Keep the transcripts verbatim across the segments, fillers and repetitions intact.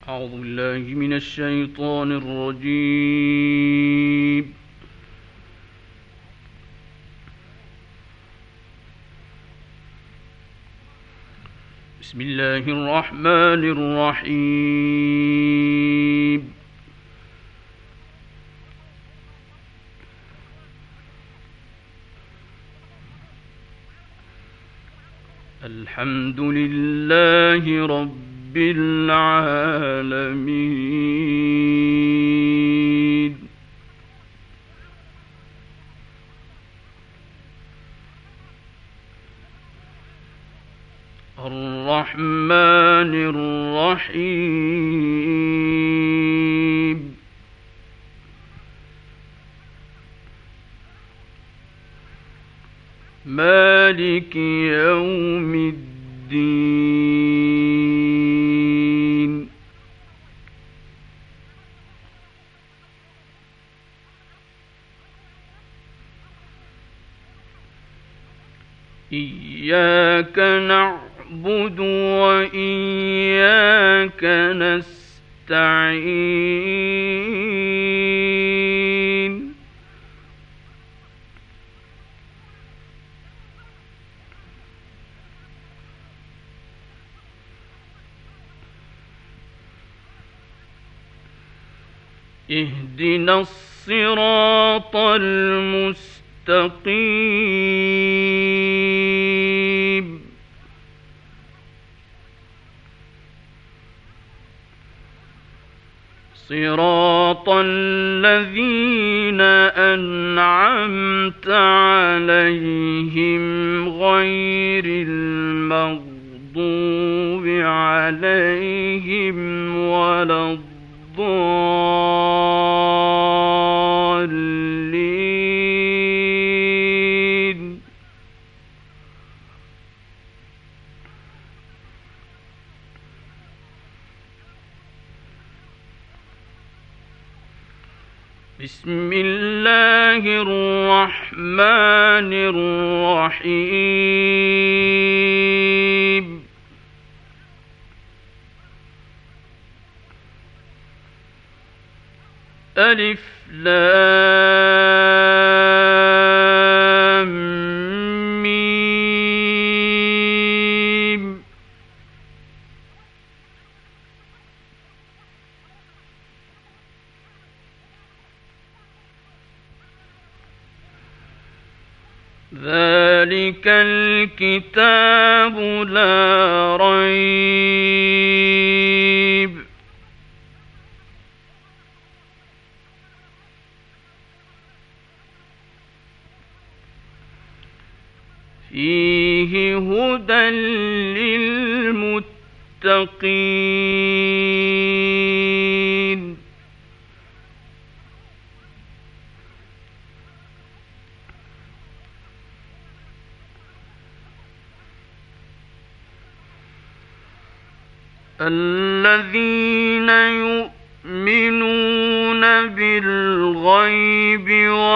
أعوذ بالله من الشيطان الرجيم. بسم الله الرحمن الرحيم. الحمد لله رب العالمين. الرحمن الرحيم. مالك يوم الدين. إياك نعبد وإياك نستعين. اهدنا الصراط المستقيم. صراط الذين أنعمت عليهم غير المغضوب عليهم ولا الضالين. بسم الله الرحمن الرحيم. ألف لام ميم. ذلك الكتاب لا ريب فيه هدى للمتقين. الذين يؤمنون بالغيب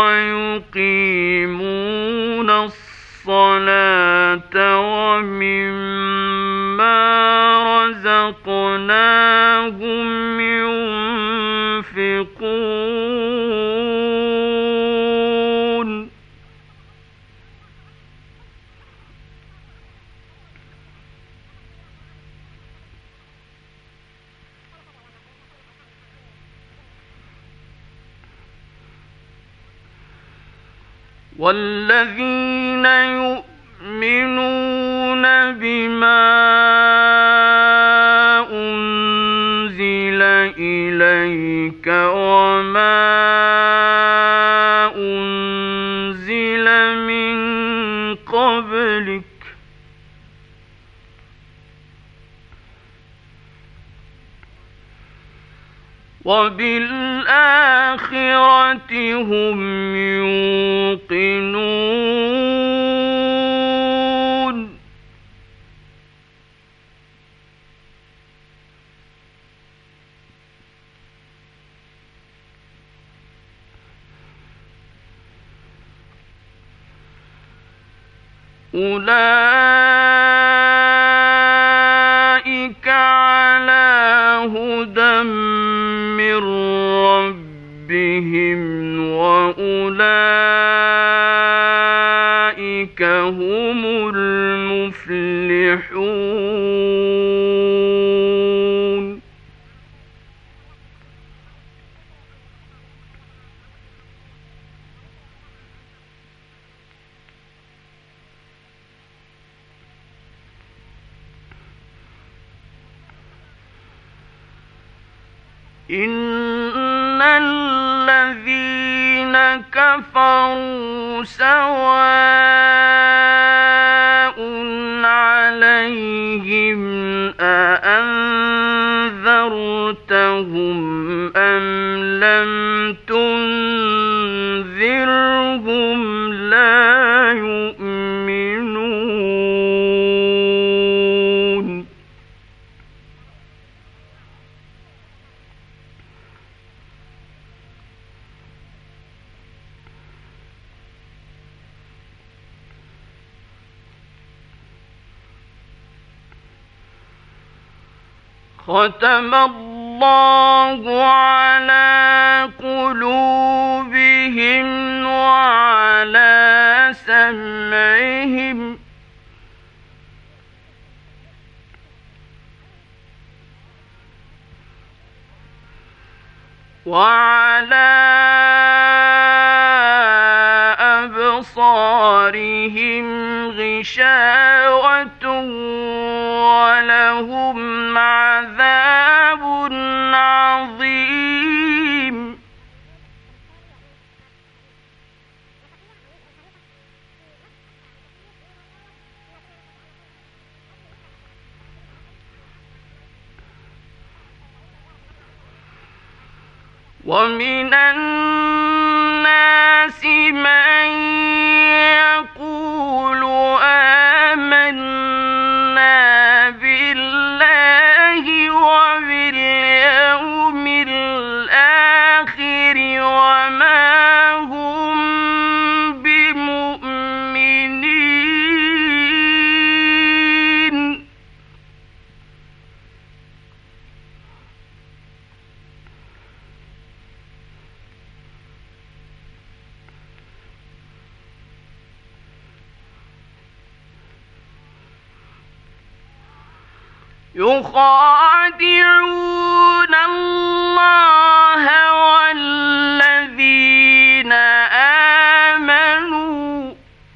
ويقيمون الصلاة ومما رزقناهم ينفقون. والذين يؤمنون بما أنزل إليك وما أنزل من قبلك وبالآخرة هم يوقنون. أولئك على هدى إن الذين كفروا سواء عليهم أأنذرتهم أم لم تنذرهم لا يؤمنون. ختم الله على قلوبهم وعلى سمعهم وعلى أبصارهم غشاوة ولهم عذاب عظيم. ومن الناس من يقول آمنا بالله وباليوم الآخر وما هم بمؤمنين. يخادعون الله والذين آمنوا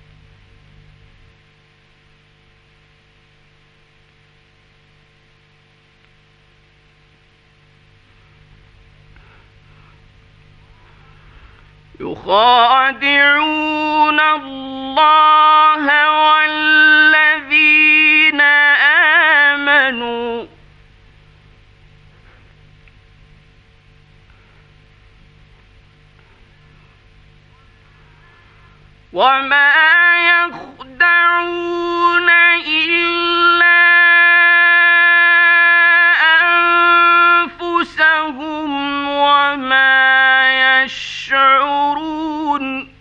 يخادعون الله والذين آمنوا وما يخدعون إلا أنفسهم وما يشعرون.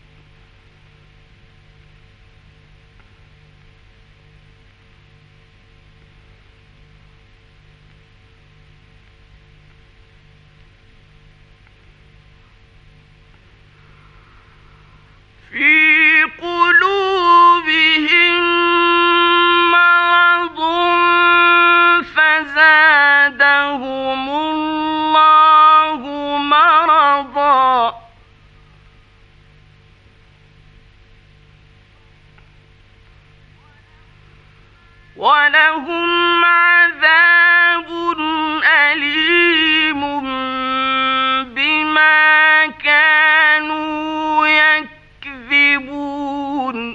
في قلوبهم مرض فزادهم الله مرضا ولهم عذاب أليم بما كانوا يكذبون.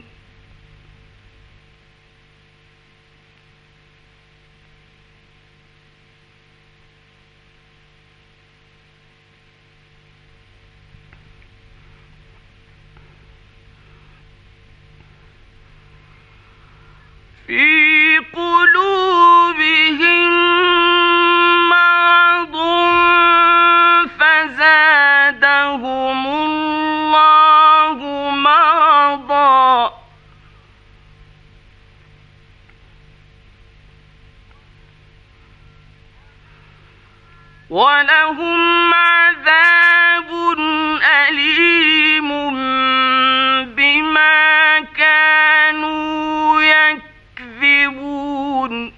في قلوبهم مرض فزادهم الله مرضا ولهم عذاب أليم بما كانوا يكذبون.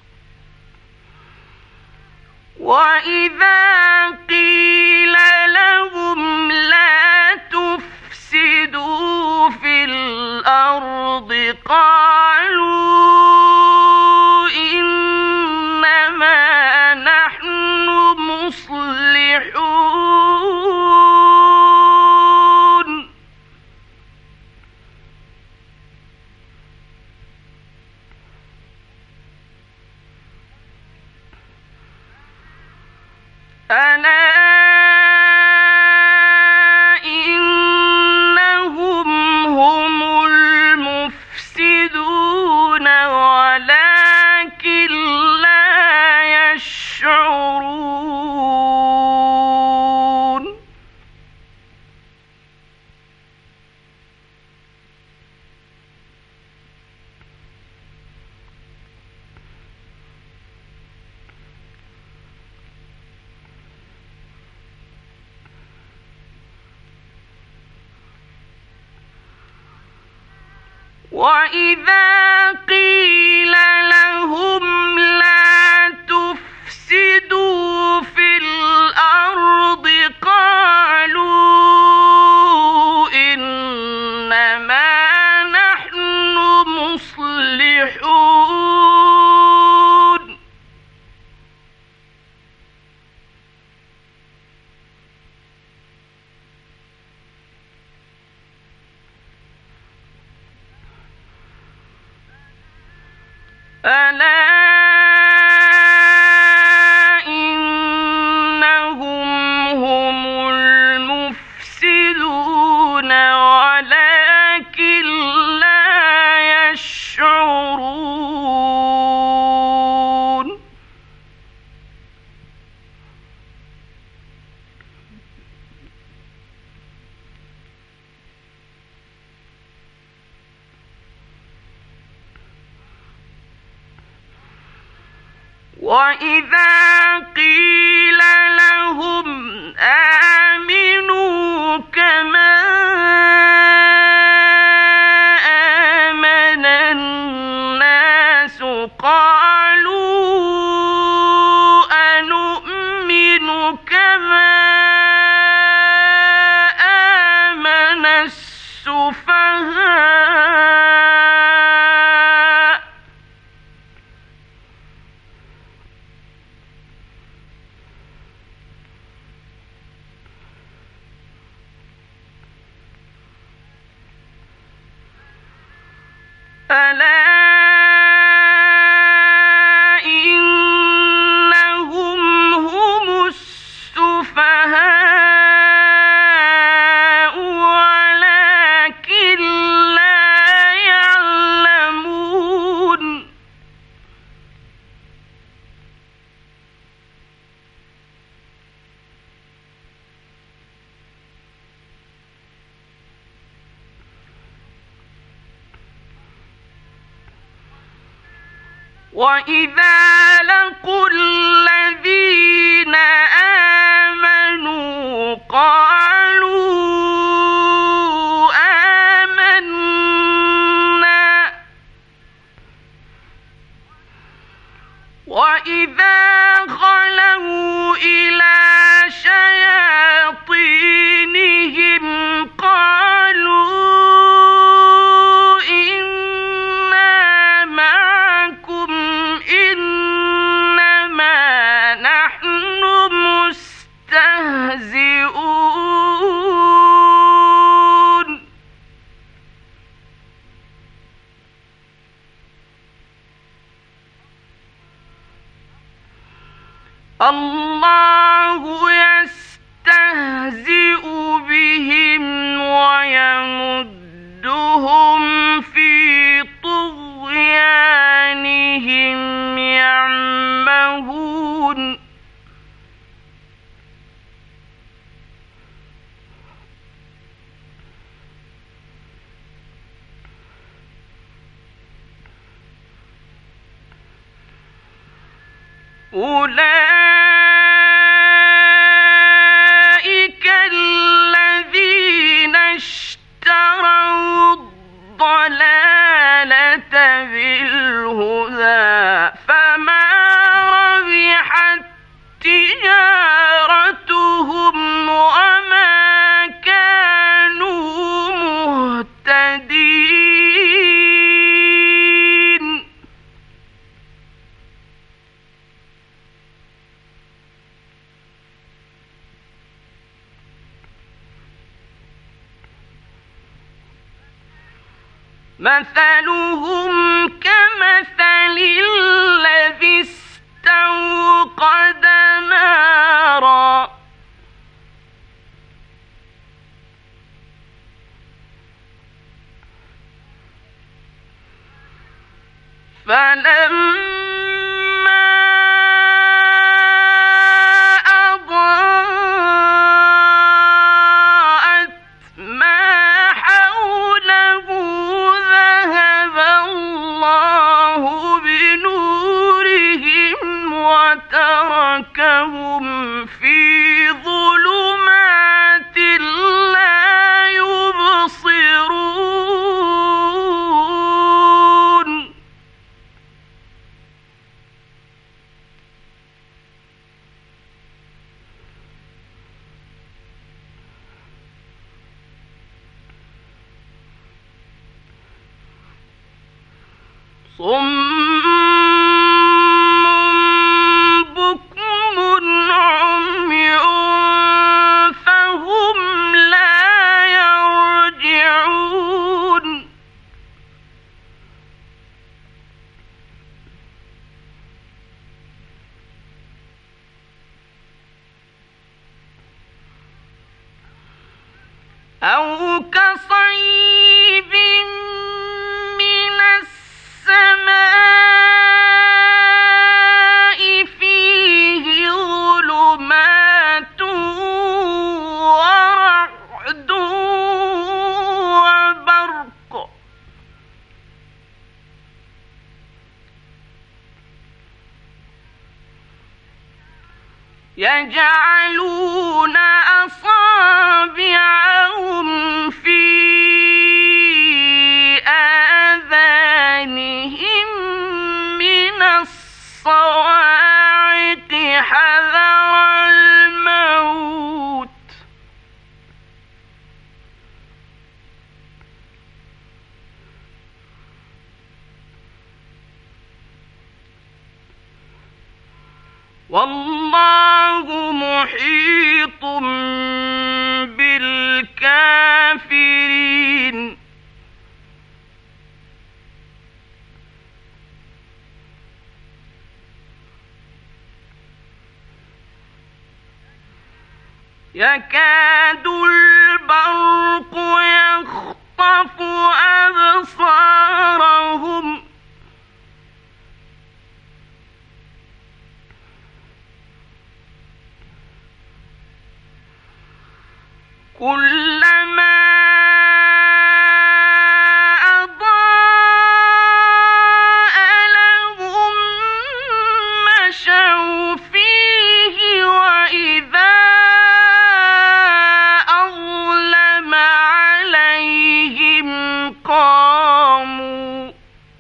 وإذا قيل لهم ألا إنهم هم المفسدون ولكن لا يشعرون وإذا قيل لهم لا تفسدوا في الأرض قالوا إنما نحن مصلحون ألا إنهم هم المفسدون ولكن لا يشعرون وإذا قيل لهم آمنوا كما آمن الناس قالوا أنؤمن كما آمن السفهاء ألا إنهم هم السفهاء ولكن لا يعلمون وإذا لقوا الذين آمنوا قالوا آمنا وإذا خلوا إلى شياطينهم قالوا إنا معكم إنما نحن مستهزئون الله يستهزئ بهم ويمدهم في طغيانهم يعمهون أولئك الذين اشتروا الضلالة بالهدى فما ربحت تجارتهم وما كانوا مهتدين مثلهم كمثل الذي استوقد نارا فلما أضاءت ما حوله ذهب الله بنورهم وتركهم في ظلمات لا يبصرون صم بكم عمي فهم لا يرجعون أو كصيب من السماء فيه ظلمات ورعد وبرق يجعلون أصابعهم في آذانهم من الصواعق حذر الموت والله محيط بالكافرين يكاد البرق يخطف أبصارهم كلما أضاء لهم مشوا فيه وإذا أظلم عليهم قاموا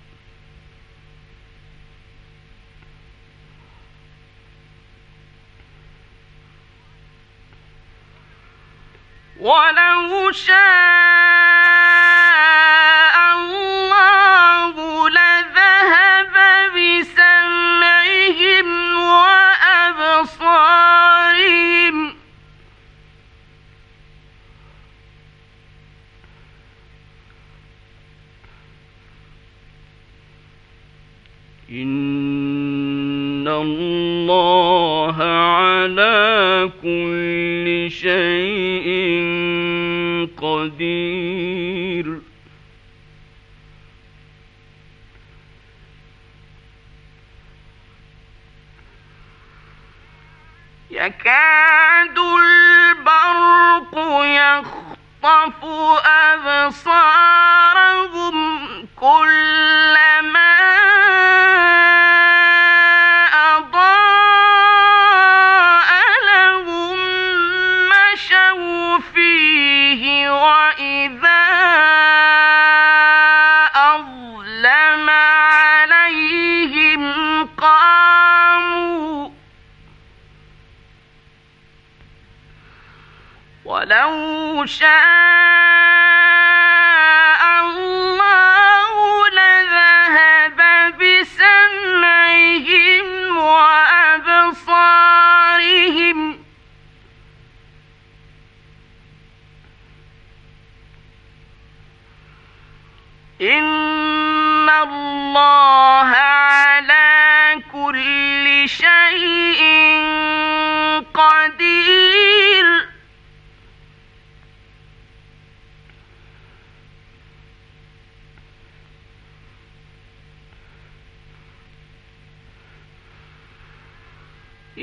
ولو شاء الله لذهب بسمعهم وأبصارهم إن الله على كل شيء قدير يكاد البرق يخطف أبصارهم كلما أضاء لهم مشوا فيه وإذا أظلم عليهم قاموا ولو شاء الله لذهب بسمعهم وأبصارهم إن الله على كل شيء قدير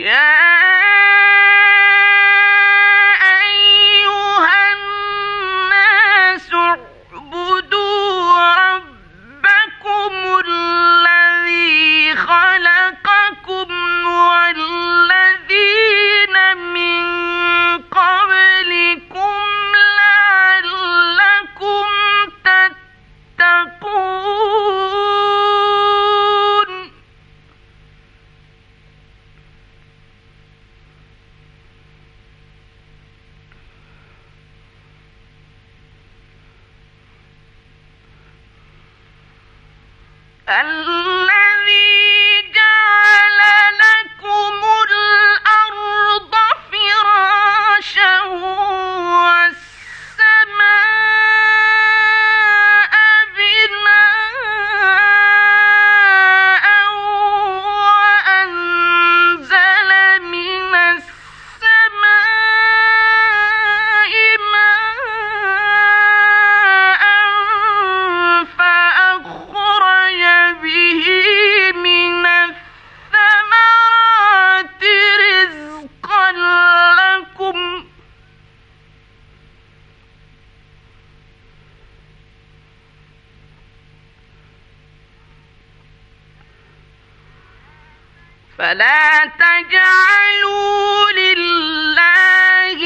فلا تجعلوا لله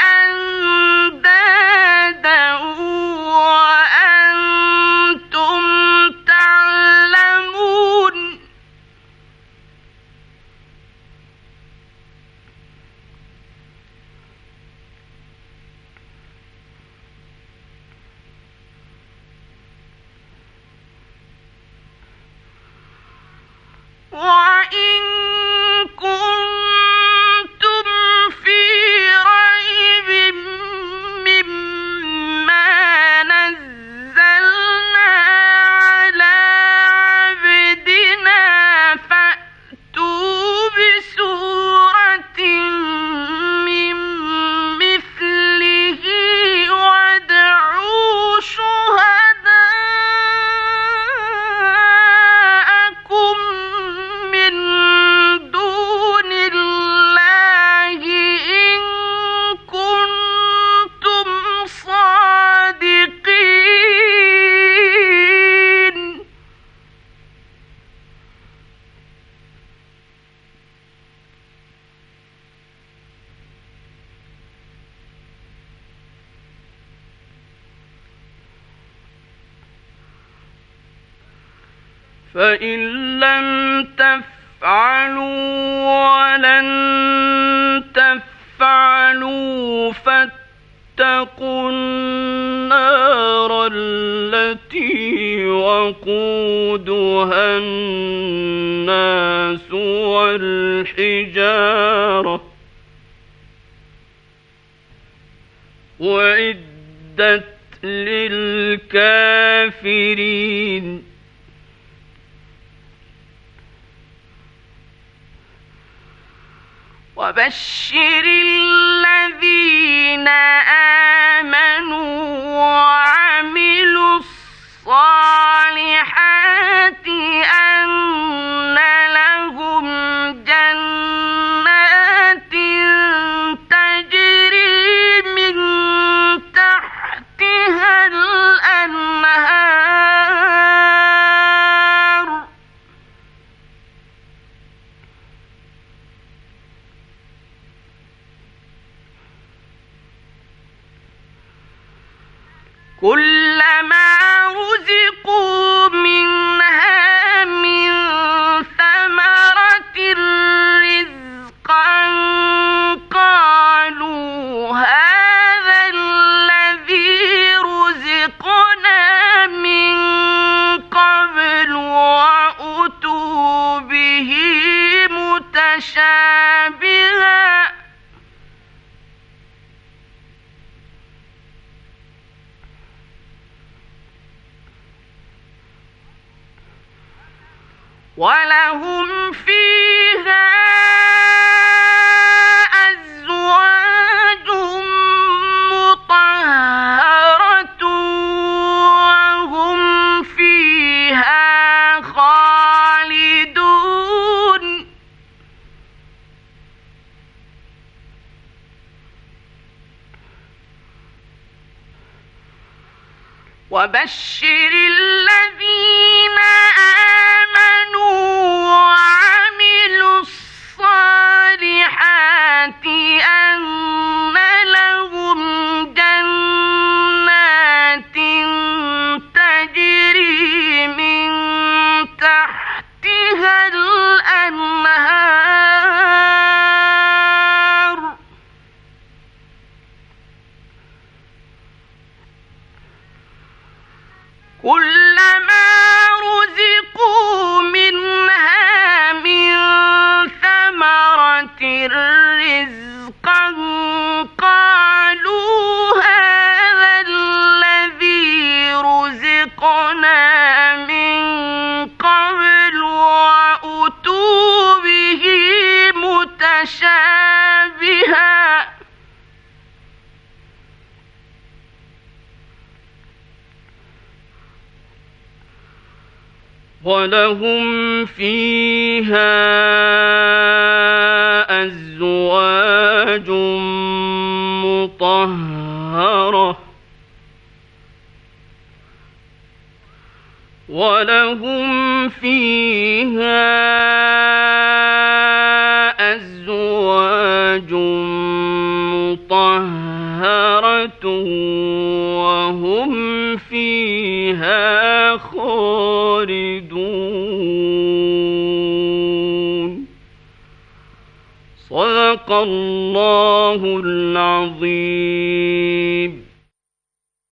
أندادا وأنتم تعلمون. وإن كنتم في ريب مما نزلنا على عبدنا فأتوا بسورة من مثله وادعوا شهداءكم من دون الله إن كنتم صادقين. فإن لم تفعلوا ولن تفعلوا فاتقوا النار التي وقودها الناس والحجارة أعدت للكافرين. وبشر الذين آمنوا وعملوا الصالحات أن لهم جنات تجري من تحتها الأنهار كلما رزقوا منها من ثمرة رزقا قالوا هذا الذي رزقنا من قبل وأتوا به متشابها ولهم فيها أزواج مطهرة وهم فيها خالدون. وبشر الذين آمنوا وعملوا الصالحات أن لهم جنات تجري من تحتها الأنهار كلما رزقوا منها من ثمرة رزقا قالوا هذا الذي رزقنا من قبل وأتوا به متشابها ولهم فيها أزواج مطهرة ولهم فيها أزواج مطهرة وهم فيها خالدون صدق الله العظيم.